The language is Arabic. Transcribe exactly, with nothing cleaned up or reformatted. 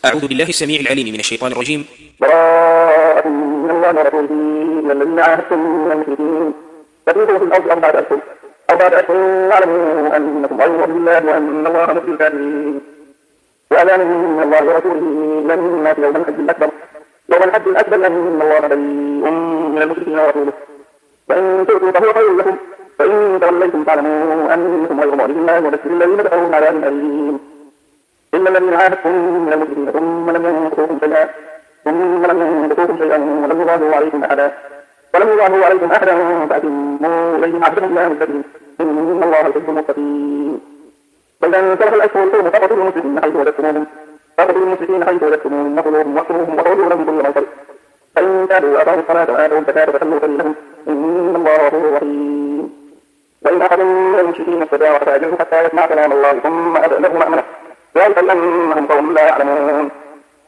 أعوذ بالله السميع العليم من الشيطان الرجيم. براءة من الله ورسوله إلى الذين عاهدتم من المشركين فتوبوا في الأرض أربعة أشهر أربعة أشهر واعلموا أنكم غير مؤمنين الله وأن الله مخزي الكافرين. وأذان من الله ورسوله إلى الناس يوم الحج الأكبر يوم الحج الأكبر أن الله بريء من المشركين ورسوله فإن تؤتوا فهو خير لكم فإن توليتم فاعلموا أنكم غير مؤمنين الله وبشر الذين كفروا بعذاب أليم. إلا الذين عاهدتم من المشركين ثم لم ينقصوكم شيئا ثم لم ينقصوكم شيئا ولم يظاهروا عليكم أحدا ولم يظاهروا عليكم أحدا فأتموا إليهم عهدهم إلى مدتهم إن الله يحب المتقين. فإذا انسلخ الأشهر الحرم فاقتلوا المشركين حيث وجدتموهم فاقتلوا المشركين حيث وجدتموهم وخذوهم واقتلوهم وقولوا لهم كل موصل فإن تابوا وأقاموا الصلاة وآتوا الزكاة فخلوا سبيلهم إن الله غفور رحيم. وإن أحد من المشركين استجارك فأجره حتى يسمع كلام الله ثم أذن له مأمنه ذلك بأنهم قوم لا يعلمون.